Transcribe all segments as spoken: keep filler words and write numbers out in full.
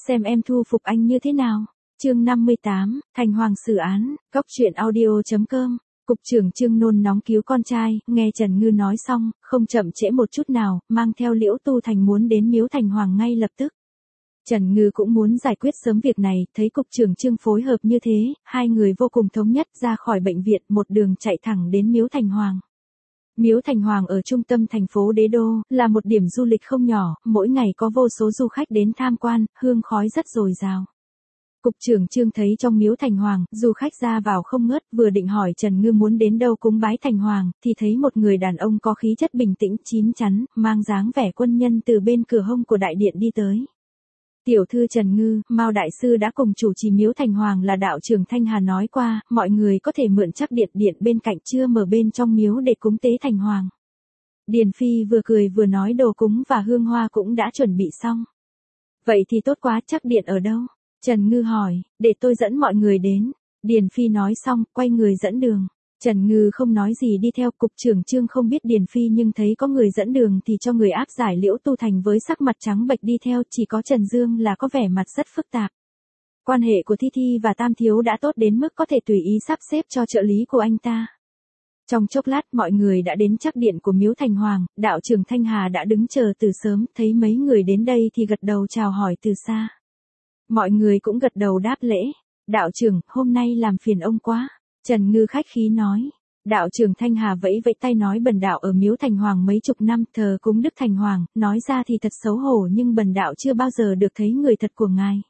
xem em thu phục anh như thế nào. Chương năm mươi tám, Thành Hoàng xử án, Cóc truyện audio chấm com. Cục trưởng Trương nôn nóng cứu con trai, nghe Trần Ngư nói xong, không chậm trễ một chút nào, mang theo Liễu Tu Thành muốn đến Miếu Thành Hoàng ngay lập tức. Trần Ngư cũng muốn giải quyết sớm việc này, thấy cục trưởng Trương phối hợp như thế, hai người vô cùng thống nhất ra khỏi bệnh viện, một đường chạy thẳng đến Miếu Thành Hoàng. Miếu Thành Hoàng ở trung tâm thành phố Đế Đô, là một điểm du lịch không nhỏ, mỗi ngày có vô số du khách đến tham quan, hương khói rất dồi dào. Cục trưởng Trương thấy trong Miếu Thành Hoàng, du khách ra vào không ngớt, vừa định hỏi Trần Ngư muốn đến đâu cúng bái Thành Hoàng, thì thấy một người đàn ông có khí chất bình tĩnh, chín chắn, mang dáng vẻ quân nhân từ bên cửa hông của đại điện đi tới. Tiểu thư Trần Ngư, Mao đại sư đã cùng chủ trì Miếu Thành Hoàng là đạo trưởng Thanh Hà nói qua, mọi người có thể mượn chắc điện điện bên cạnh chưa mở bên trong miếu để cúng tế Thành Hoàng. Điền Phi vừa cười vừa nói đồ cúng và hương hoa cũng đã chuẩn bị xong. Vậy thì tốt quá, chắc điện ở đâu? Trần Ngư hỏi, để tôi dẫn mọi người đến. Điền Phi nói xong, quay người dẫn đường. Trần Ngư không nói gì đi theo, cục trưởng Trương không biết Điền Phi nhưng thấy có người dẫn đường thì cho người áp giải Liễu Tu Thành với sắc mặt trắng bệch đi theo, chỉ có Trần Dương là có vẻ mặt rất phức tạp. Quan hệ của Thi Thi và Tam Thiếu đã tốt đến mức có thể tùy ý sắp xếp cho trợ lý của anh ta. Trong chốc lát mọi người đã đến chắc điện của Miếu Thành Hoàng, đạo trưởng Thanh Hà đã đứng chờ từ sớm, thấy mấy người đến đây thì gật đầu chào hỏi từ xa. Mọi người cũng gật đầu đáp lễ. Đạo trưởng, hôm nay làm phiền ông quá. Trần Ngư khách khí nói. Đạo trưởng Thanh Hà vẫy vẫy tay nói bần đạo ở Miếu Thành Hoàng mấy chục năm thờ cúng Đức Thành Hoàng, nói ra thì thật xấu hổ nhưng bần đạo chưa bao giờ được thấy người thật của ngài.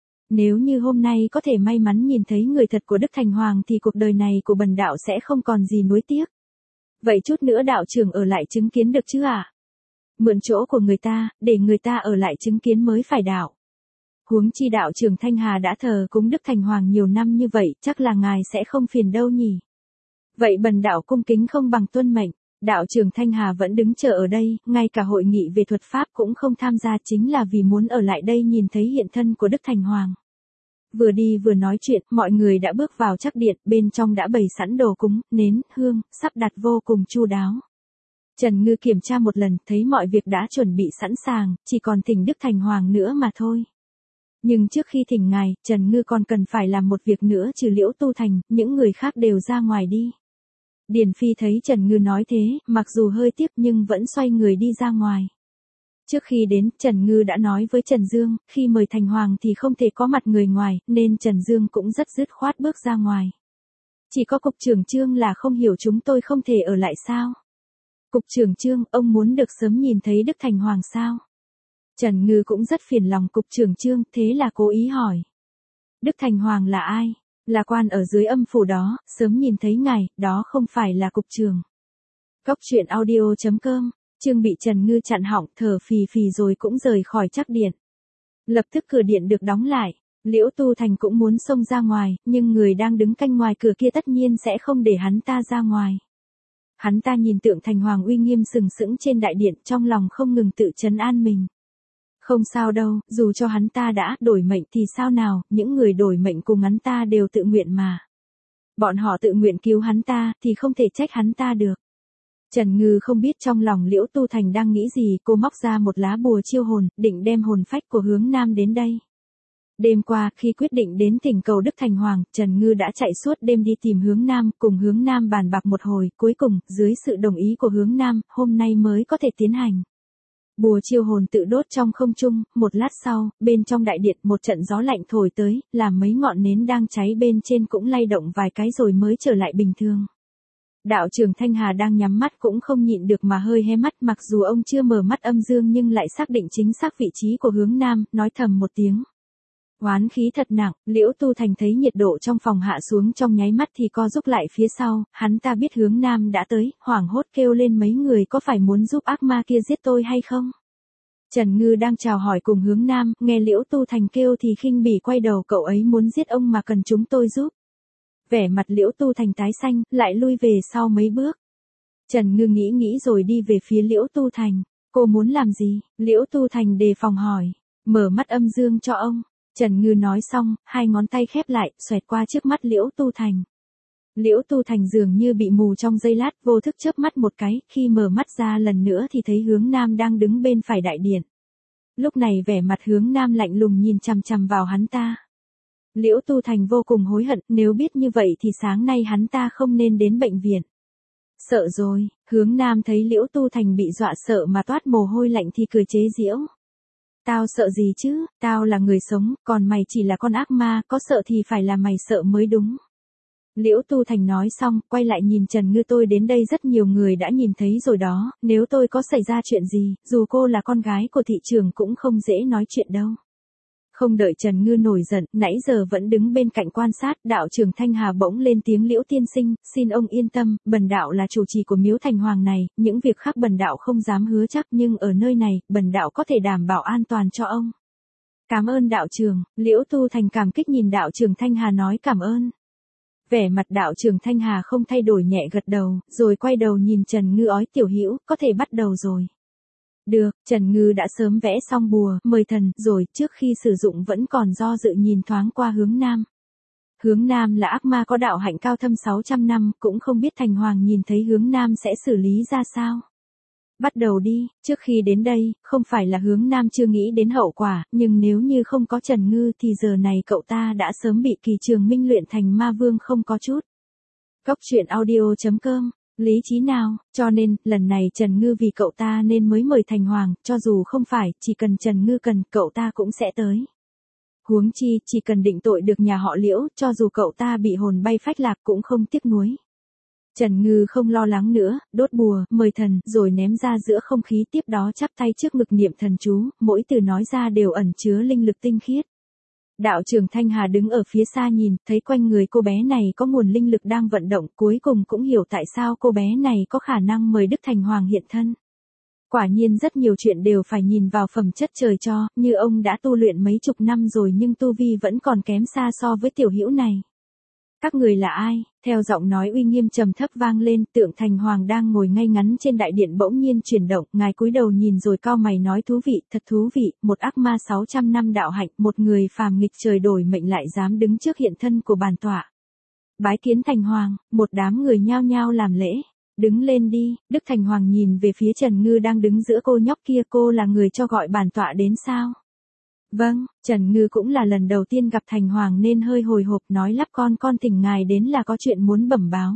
Nếu như hôm nay có thể may mắn nhìn thấy người thật của Đức Thành Hoàng thì cuộc đời này của bần đạo sẽ không còn gì nuối tiếc. Vậy chút nữa đạo trưởng ở lại chứng kiến được chứ ạ? À? Mượn chỗ của người ta, để người ta ở lại chứng kiến mới phải đạo. Huống chi đạo trưởng Thanh Hà đã thờ cúng Đức Thành Hoàng nhiều năm như vậy, chắc là ngài sẽ không phiền đâu nhỉ. Vậy bần đạo cung kính không bằng tuân mệnh, đạo trưởng Thanh Hà vẫn đứng chờ ở đây, ngay cả hội nghị về thuật pháp cũng không tham gia chính là vì muốn ở lại đây nhìn thấy hiện thân của Đức Thành Hoàng. Vừa đi vừa nói chuyện, mọi người đã bước vào chắc điện, bên trong đã bày sẵn đồ cúng, nến, hương, sắp đặt vô cùng chu đáo. Trần Ngư kiểm tra một lần, thấy mọi việc đã chuẩn bị sẵn sàng, chỉ còn thỉnh Đức Thành Hoàng nữa mà thôi. Nhưng trước khi thỉnh ngài, Trần Ngư còn cần phải làm một việc nữa trừ Liễu Tu Thành, những người khác đều ra ngoài đi. Điền Phi thấy Trần Ngư nói thế, mặc dù hơi tiếc nhưng vẫn xoay người đi ra ngoài. Trước khi đến, Trần Ngư đã nói với Trần Dương, khi mời Thành Hoàng thì không thể có mặt người ngoài, nên Trần Dương cũng rất dứt khoát bước ra ngoài. Chỉ có cục trưởng Trương là không hiểu chúng tôi không thể ở lại sao? Cục trưởng Trương, ông muốn được sớm nhìn thấy Đức Thành Hoàng sao? Trần Ngư cũng rất phiền lòng cục trưởng Trương, thế là cố ý hỏi. Đức Thành Hoàng là ai? Là quan ở dưới âm phủ đó, sớm nhìn thấy ngài, đó không phải là cục trưởng. Cóc truyện audio chấm com, Trương bị Trần Ngư chặn họng, thở phì phì rồi cũng rời khỏi chắc điện. Lập tức cửa điện được đóng lại, Liễu Tu Thành cũng muốn xông ra ngoài, nhưng người đang đứng canh ngoài cửa kia tất nhiên sẽ không để hắn ta ra ngoài. Hắn ta nhìn tượng Thành Hoàng uy nghiêm sừng sững trên đại điện, trong lòng không ngừng tự trấn an mình. Không sao đâu, dù cho hắn ta đã đổi mệnh thì sao nào, những người đổi mệnh cùng hắn ta đều tự nguyện mà. Bọn họ tự nguyện cứu hắn ta, thì không thể trách hắn ta được. Trần Ngư không biết trong lòng Liễu Tu Thành đang nghĩ gì, cô móc ra một lá bùa chiêu hồn, định đem hồn phách của Hướng Nam đến đây. Đêm qua, khi quyết định đến thỉnh cầu Đức Thành Hoàng, Trần Ngư đã chạy suốt đêm đi tìm Hướng Nam, cùng Hướng Nam bàn bạc một hồi, cuối cùng, dưới sự đồng ý của Hướng Nam, hôm nay mới có thể tiến hành. Bùa chiêu hồn tự đốt trong không trung, một lát sau, bên trong đại điện một trận gió lạnh thổi tới, làm mấy ngọn nến đang cháy bên trên cũng lay động vài cái rồi mới trở lại bình thường. Đạo trưởng Thanh Hà đang nhắm mắt cũng không nhịn được mà hơi hé mắt, mặc dù ông chưa mở mắt âm dương nhưng lại xác định chính xác vị trí của Hướng Nam, nói thầm một tiếng. Oán khí thật nặng, Liễu Tu Thành thấy nhiệt độ trong phòng hạ xuống trong nháy mắt thì co rúm lại phía sau, hắn ta biết Hướng Nam đã tới, hoảng hốt kêu lên mấy người có phải muốn giúp ác ma kia giết tôi hay không? Trần Ngư đang chào hỏi cùng Hướng Nam, nghe Liễu Tu Thành kêu thì khinh bỉ quay đầu, cậu ấy muốn giết ông mà cần chúng tôi giúp. Vẻ mặt Liễu Tu Thành tái xanh, lại lui về sau mấy bước. Trần Ngư nghĩ nghĩ rồi đi về phía Liễu Tu Thành. Cô muốn làm gì? Liễu Tu Thành đề phòng hỏi. Mở mắt âm dương cho ông. Trần Ngư nói xong, hai ngón tay khép lại, xoẹt qua trước mắt Liễu Tu Thành. Liễu Tu Thành dường như bị mù trong giây lát, vô thức chớp mắt một cái, khi mở mắt ra lần nữa thì thấy Hướng Nam đang đứng bên phải đại điện. Lúc này vẻ mặt Hướng Nam lạnh lùng nhìn chằm chằm vào hắn ta. Liễu Tu Thành vô cùng hối hận, nếu biết như vậy thì sáng nay hắn ta không nên đến bệnh viện. Sợ rồi, Hướng Nam thấy Liễu Tu Thành bị dọa sợ mà toát mồ hôi lạnh thì cười chế giễu. Tao sợ gì chứ, tao là người sống, còn mày chỉ là con ác ma, có sợ thì phải là mày sợ mới đúng. Liễu Tu Thành nói xong, quay lại nhìn Trần Ngư, tôi đến đây rất nhiều người đã nhìn thấy rồi đó, nếu tôi có xảy ra chuyện gì, dù cô là con gái của thị trưởng cũng không dễ nói chuyện đâu. Không đợi Trần Ngư nổi giận, nãy giờ vẫn đứng bên cạnh quan sát, đạo trưởng Thanh Hà bỗng lên tiếng, Liễu tiên sinh, xin ông yên tâm, bần đạo là chủ trì của miếu Thành Hoàng này, những việc khác bần đạo không dám hứa chắc nhưng ở nơi này, bần đạo có thể đảm bảo an toàn cho ông. Cảm ơn đạo trưởng, Liễu Tu Thành cảm kích nhìn đạo trưởng Thanh Hà nói cảm ơn. Vẻ mặt đạo trưởng Thanh Hà không thay đổi, nhẹ gật đầu, rồi quay đầu nhìn Trần Ngư ói, tiểu hữu, có thể bắt đầu rồi. Được, Trần Ngư đã sớm vẽ xong bùa, mời thần, rồi, trước khi sử dụng vẫn còn do dự nhìn thoáng qua Hướng Nam. Hướng Nam là ác ma có đạo hạnh cao thâm sáu trăm năm, cũng không biết Thành Hoàng nhìn thấy Hướng Nam sẽ xử lý ra sao. Bắt đầu đi, trước khi đến đây, không phải là Hướng Nam chưa nghĩ đến hậu quả, nhưng nếu như không có Trần Ngư thì giờ này cậu ta đã sớm bị Kỳ Trường Minh luyện thành ma vương không có chút. Góc truyện audio chấm com, lý trí nào, cho nên, lần này Trần Ngư vì cậu ta nên mới mời Thành Hoàng, cho dù không phải, chỉ cần Trần Ngư cần, cậu ta cũng sẽ tới. Huống chi, chỉ cần định tội được nhà họ Liễu, cho dù cậu ta bị hồn bay phách lạc cũng không tiếc nuối. Trần Ngư không lo lắng nữa, đốt bùa, mời thần, rồi ném ra giữa không khí, tiếp đó chắp tay trước ngực niệm thần chú, mỗi từ nói ra đều ẩn chứa linh lực tinh khiết. Đạo trưởng Thanh Hà đứng ở phía xa nhìn, thấy quanh người cô bé này có nguồn linh lực đang vận động, cuối cùng cũng hiểu tại sao cô bé này có khả năng mời Đức Thành Hoàng hiện thân. Quả nhiên rất nhiều chuyện đều phải nhìn vào phẩm chất trời cho, như ông đã tu luyện mấy chục năm rồi nhưng tu vi vẫn còn kém xa so với tiểu hữu này. Các người là ai? Theo giọng nói uy nghiêm trầm thấp vang lên, tượng Thành Hoàng đang ngồi ngay ngắn trên đại điện bỗng nhiên chuyển động, ngài cúi đầu nhìn rồi cau mày nói, thú vị, thật thú vị, một ác ma sáu trăm năm đạo hạnh, một người phàm nghịch trời đổi mệnh lại dám đứng trước hiện thân của bản tọa. Bái kiến Thành Hoàng, một đám người nhao nhao làm lễ. Đứng lên đi, Đức Thành Hoàng nhìn về phía Trần Ngư đang đứng giữa cô nhóc kia, cô là người cho gọi bản tọa đến sao? Vâng, Trần Ngư cũng là lần đầu tiên gặp Thành Hoàng nên hơi hồi hộp, nói lắp, con con thỉnh ngài đến là có chuyện muốn bẩm báo.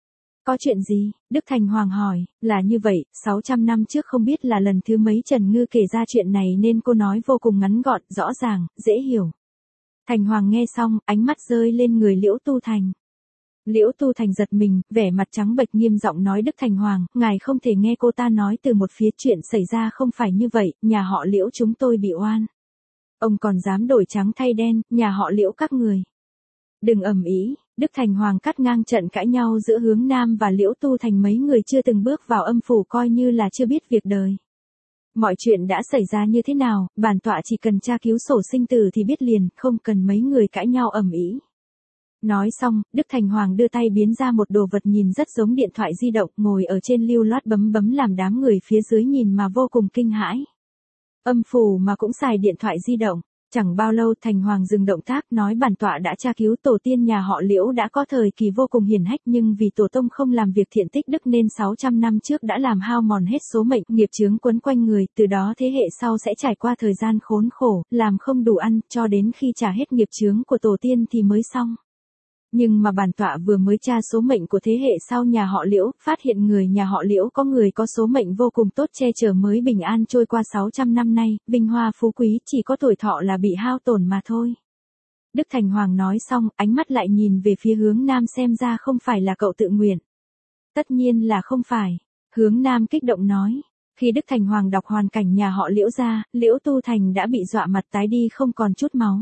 Có chuyện gì? Đức Thành Hoàng hỏi, là như vậy, sáu trăm năm trước không biết là lần thứ mấy Trần Ngư kể ra chuyện này nên cô nói vô cùng ngắn gọn, rõ ràng, dễ hiểu. Thành Hoàng nghe xong, ánh mắt rơi lên người Liễu Tu Thành. Liễu Tu Thành giật mình, vẻ mặt trắng bệch nghiêm giọng nói, Đức Thành Hoàng, ngài không thể nghe cô ta nói từ một phía, chuyện xảy ra không phải như vậy, nhà họ Liễu chúng tôi bị oan. Ông còn dám đổi trắng thay đen, nhà họ Liễu các người. Đừng ầm ĩ, Đức Thành Hoàng cắt ngang trận cãi nhau giữa Hướng Nam và Liễu Tu Thành, mấy người chưa từng bước vào âm phủ coi như là chưa biết việc đời. Mọi chuyện đã xảy ra như thế nào, bản tọa chỉ cần tra cứu sổ sinh tử thì biết liền, không cần mấy người cãi nhau ầm ĩ. Nói xong, Đức Thành Hoàng đưa tay biến ra một đồ vật nhìn rất giống điện thoại di động, ngồi ở trên lưu loát bấm bấm làm đám người phía dưới nhìn mà vô cùng kinh hãi. Âm phủ mà cũng xài điện thoại di động. Chẳng bao lâu Thành Hoàng dừng động tác, nói bản tọa đã tra cứu tổ tiên nhà họ Liễu đã có thời kỳ vô cùng hiển hách, nhưng vì tổ tông không làm việc thiện tích đức nên sáu trăm năm trước đã làm hao mòn hết số mệnh, nghiệp chướng quấn quanh người, từ đó thế hệ sau sẽ trải qua thời gian khốn khổ, làm không đủ ăn, cho đến khi trả hết nghiệp chướng của tổ tiên thì mới xong. Nhưng mà bản tọa vừa mới tra số mệnh của thế hệ sau nhà họ Liễu, phát hiện người nhà họ Liễu có người có số mệnh vô cùng tốt, che chở mới bình an trôi qua sáu trăm năm nay, vinh hoa phú quý, chỉ có tuổi thọ là bị hao tổn mà thôi. Đức Thành Hoàng nói xong, ánh mắt lại nhìn về phía Hướng Nam, xem ra không phải là cậu tự nguyện. Tất nhiên là không phải. Hướng Nam kích động nói. Khi Đức Thành Hoàng đọc hoàn cảnh nhà họ Liễu ra, Liễu Tu Thành đã bị dọa mặt tái đi không còn chút máu.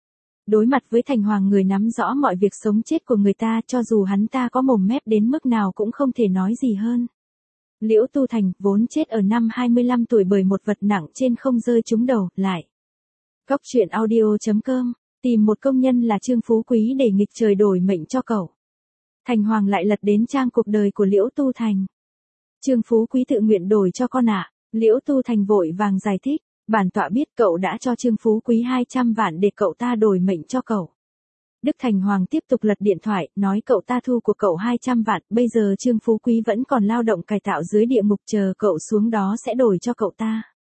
Đối mặt với Thành Hoàng, người nắm rõ mọi việc sống chết của người ta, cho dù hắn ta có mồm mép đến mức nào cũng không thể nói gì hơn. Liễu Tu Thành vốn chết ở năm hai mươi lăm tuổi bởi một vật nặng trên không rơi trúng đầu, lại. Góc truyện audio chấm com, tìm một công nhân là Trương Phú Quý để nghịch trời đổi mệnh cho cậu. Thành Hoàng lại lật đến trang cuộc đời của Liễu Tu Thành. Trương Phú Quý tự nguyện đổi cho con ạ. À. Liễu Tu Thành vội vàng giải thích. Bản tọa biết cậu đã cho Trương Phú Quý hai trăm vạn để cậu ta đổi mệnh cho cậu. Đức Thành Hoàng tiếp tục lật điện thoại, nói cậu ta thu của cậu hai trăm vạn, bây giờ Trương Phú Quý vẫn còn lao động cải tạo dưới địa ngục, chờ cậu xuống đó sẽ đổi cho cậu ta.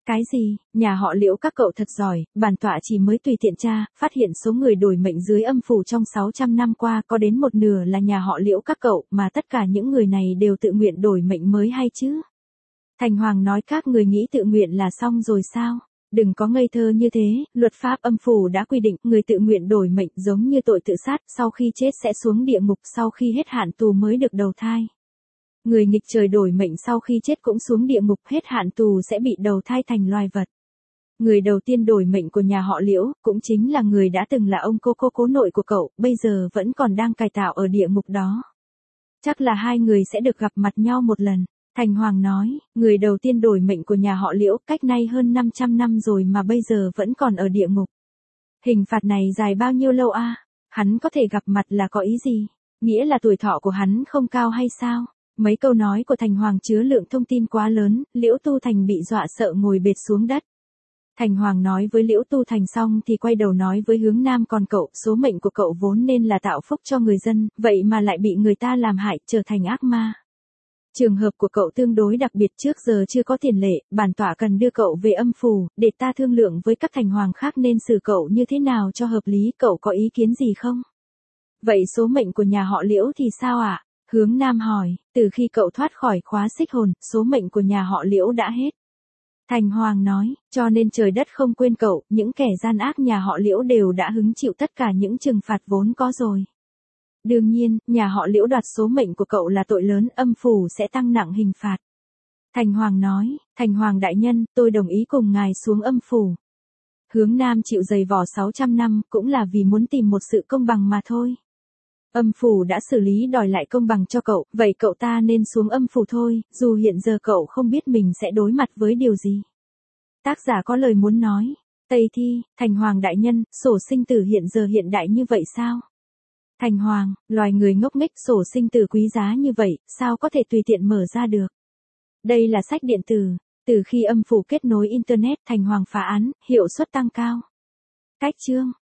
Cái gì, nhà họ Liễu các cậu thật giỏi, bản tọa chỉ mới tùy tiện tra, phát hiện số người đổi mệnh dưới âm phủ trong sáu trăm năm qua có đến một nửa là nhà họ Liễu các cậu, mà tất cả những người này đều tự nguyện đổi mệnh mới hay chứ. Thành Hoàng nói các người nghĩ tự nguyện là xong rồi sao? Đừng có ngây thơ như thế, luật pháp âm phủ đã quy định người tự nguyện đổi mệnh giống như tội tự sát, sau khi chết sẽ xuống địa ngục, sau khi hết hạn tù mới được đầu thai. Người nghịch trời đổi mệnh sau khi chết cũng xuống địa ngục, hết hạn tù sẽ bị đầu thai thành loài vật. Người đầu tiên đổi mệnh của nhà họ Liễu, cũng chính là người đã từng là ông cô cô cố nội của cậu, bây giờ vẫn còn đang cải tạo ở địa ngục đó. Chắc là hai người sẽ được gặp mặt nhau một lần. Thành Hoàng nói, người đầu tiên đổi mệnh của nhà họ Liễu cách nay hơn năm trăm năm rồi mà bây giờ vẫn còn ở địa ngục. Hình phạt này dài bao nhiêu lâu a? À? Hắn có thể gặp mặt là có ý gì? Nghĩa là tuổi thọ của hắn không cao hay sao? Mấy câu nói của Thành Hoàng chứa lượng thông tin quá lớn, Liễu Tu Thành bị dọa sợ ngồi bệt xuống đất. Thành Hoàng nói với Liễu Tu Thành xong thì quay đầu nói với Hướng Nam, còn cậu, số mệnh của cậu vốn nên là tạo phúc cho người dân, vậy mà lại bị người ta làm hại, trở thành ác ma. Trường hợp của cậu tương đối đặc biệt, trước giờ chưa có tiền lệ, bản tọa cần đưa cậu về âm phủ, để ta thương lượng với các thành hoàng khác nên xử cậu như thế nào cho hợp lý, cậu có ý kiến gì không? Vậy số mệnh của nhà họ Liễu thì sao ạ? À? Hướng Nam hỏi, từ khi cậu thoát khỏi khóa xích hồn, số mệnh của nhà họ Liễu đã hết. Thành Hoàng nói, cho nên trời đất không quên cậu, những kẻ gian ác nhà họ Liễu đều đã hứng chịu tất cả những trừng phạt vốn có rồi. Đương nhiên, nhà họ Liễu đoạt số mệnh của cậu là tội lớn, âm phủ sẽ tăng nặng hình phạt. Thành Hoàng nói, Thành Hoàng đại nhân, tôi đồng ý cùng ngài xuống âm phủ. Hướng Nam chịu dày vò sáu trăm năm, cũng là vì muốn tìm một sự công bằng mà thôi. Âm phủ đã xử lý đòi lại công bằng cho cậu, vậy cậu ta nên xuống âm phủ thôi, dù hiện giờ cậu không biết mình sẽ đối mặt với điều gì. Tác giả có lời muốn nói. Tây Thi, Thành Hoàng đại nhân, sổ sinh tử hiện giờ hiện đại như vậy sao? Thành Hoàng, loài người ngốc nghếch, sổ sinh tử quý giá như vậy, sao có thể tùy tiện mở ra được? Đây là sách điện tử, từ khi âm phủ kết nối Internet, Thành Hoàng phá án, hiệu suất tăng cao. Cách chương.